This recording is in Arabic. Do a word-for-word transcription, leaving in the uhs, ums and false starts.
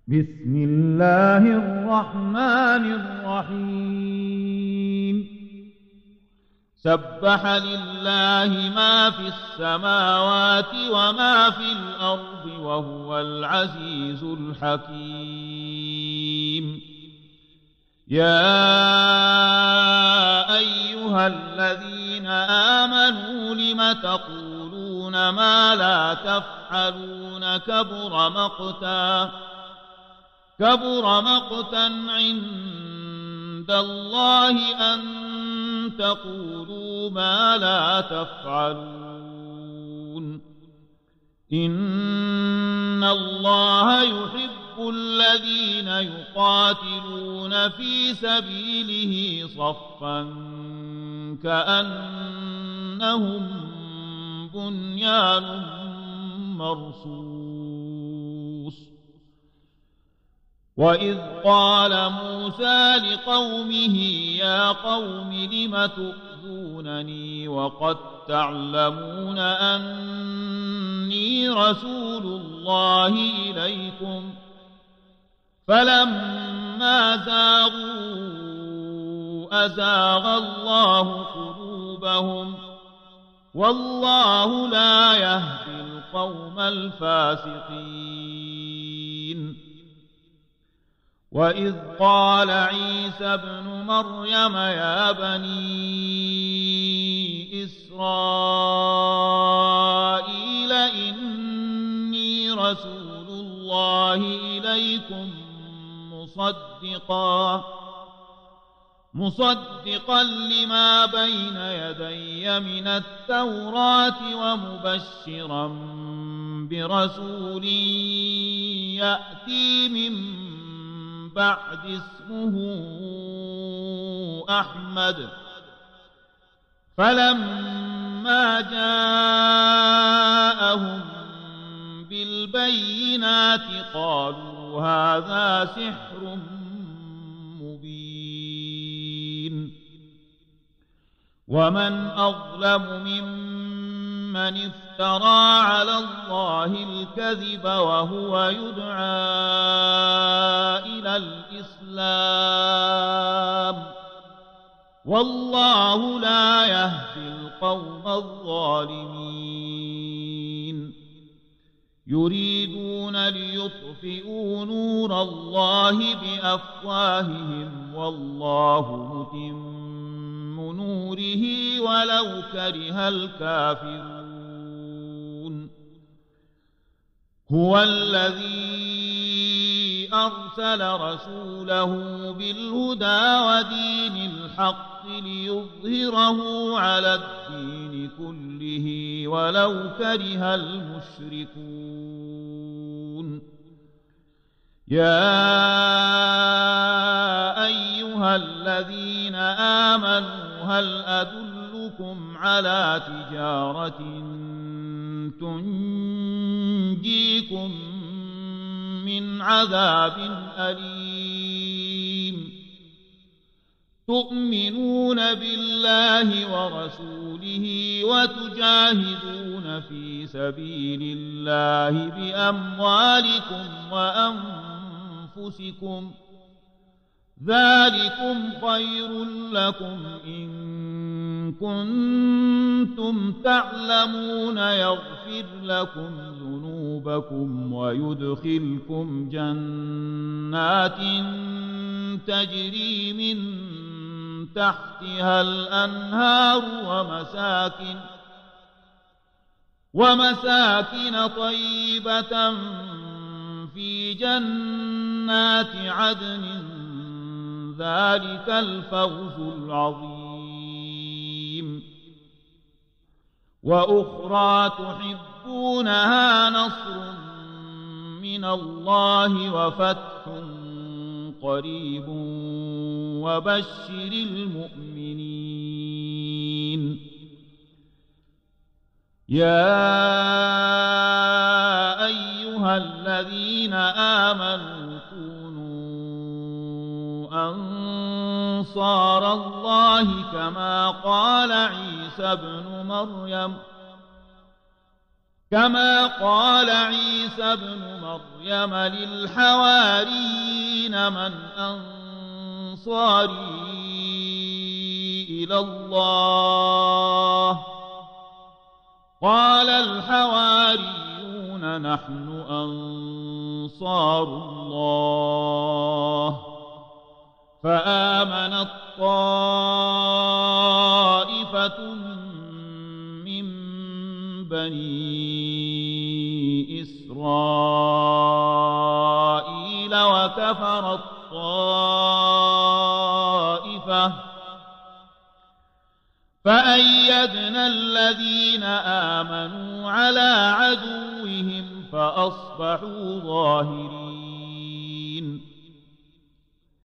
بسم الله الرحمن الرحيم سبح لله ما في السماوات وما في الأرض وهو العزيز الحكيم يا أيها الذين آمنوا لم تقولون ما لا تفعلون كبر مقتا كبر مقتا عند الله أن تقولوا ما لا تفعلون إن الله يحب الذين يقاتلون في سبيله صفا كأنهم بنيان مرصوص وإذ قال موسى لقومه يا قوم لم تؤذونني وقد تعلمون أني رسول الله إليكم فلما زاغوا أزاغ الله قلوبهم والله لا يهدي القوم الفاسقين وإذ قال عيسى ابن مريم يا بني إسرائيل إني رسول الله إليكم مصدقا مصدقا لما بين يدي من التوراة ومبشرا برسول يأتي من بعد اسمه أحمد فلما جاءهم بالبينات قالوا هذا سحر مبين ومن أظلم ممن افترى على الله الكذب وهو يدعى إلى الإسلام والله لا يهدي القوم الظالمين يريدون ليطفئوا نور الله بأفواههم والله متم نوره ولو كره الكافرون هو الذي أرسل رسوله بالهدى ودين الحق ليظهره على الدين كله ولو كره المشركون يا أيها الذين آمنوا هل أدلكم على تجارة تنجيكم من عذاب أليم تؤمنون بالله ورسوله وتجاهدون في سبيل الله بأموالكم وأنفسكم ذلكم خير لكم إن كنتم تعلمون يغفر لكم ذنوبكم ويدخلكم جنات تجري من تحتها الأنهار ومساكن ومساكن طيبة في جنات عدن ذلك الفوز العظيم وأخرى تحبونها نصر من الله وفتح قريب وبشر المؤمنين يا أيها الذين آمنوا أنصار الله كما قال عيسى ابن مريم كما قال عيسى ابن مريم للحواريين من أنصاري إلى الله قال الحواريون نحن أنصار الله فآمنت طائفة من بني إسرائيل وكفرت طائفة فأيدنا الذين آمنوا على عدوهم فأصبحوا ظاهرين